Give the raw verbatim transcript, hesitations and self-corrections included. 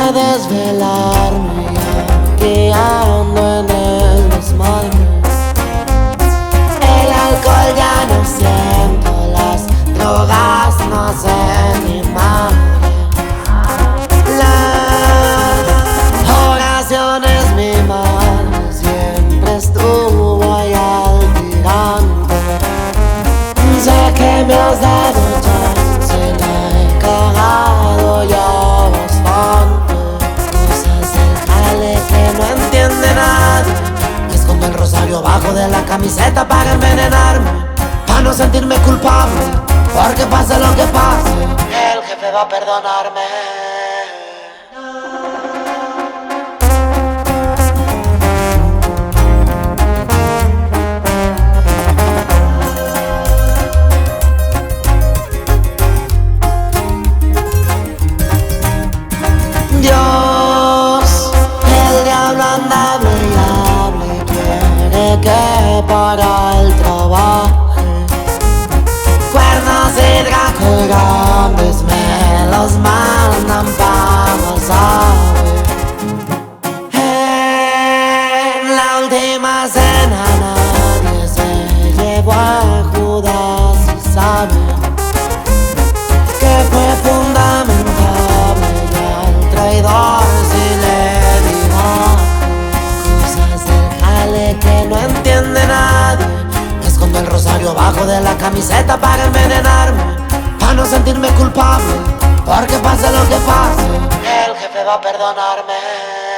desvelarme y aquí ando en el desmadre. El alcohol ya no siento, las drogas no hacen ni madre. La oración es mi madre, siempre estuvo ahí al tirante. Sé que me has dado chance, la he cagado ya bastante. Cosas del jale que no entiende nadie. Escondo el rosario bajo de la camiseta para envenenarme, para no sentirme culpable, porque pase lo que pase, el jefe va a perdonarme. Dios, el diablo anda hable y hable y quiere que para el trabajo cuernos y dracos grandes me los mandan pa' pasar. En la última cena nadie se llevó a Judas y sabe que fue fundamental. Traidor si le digo cosas del jale que no entiende nadie. Escondo el rosario bajo de la camiseta para envenenarme, para no sentirme culpable, porque pase lo que pase, el jefe va a perdonarme.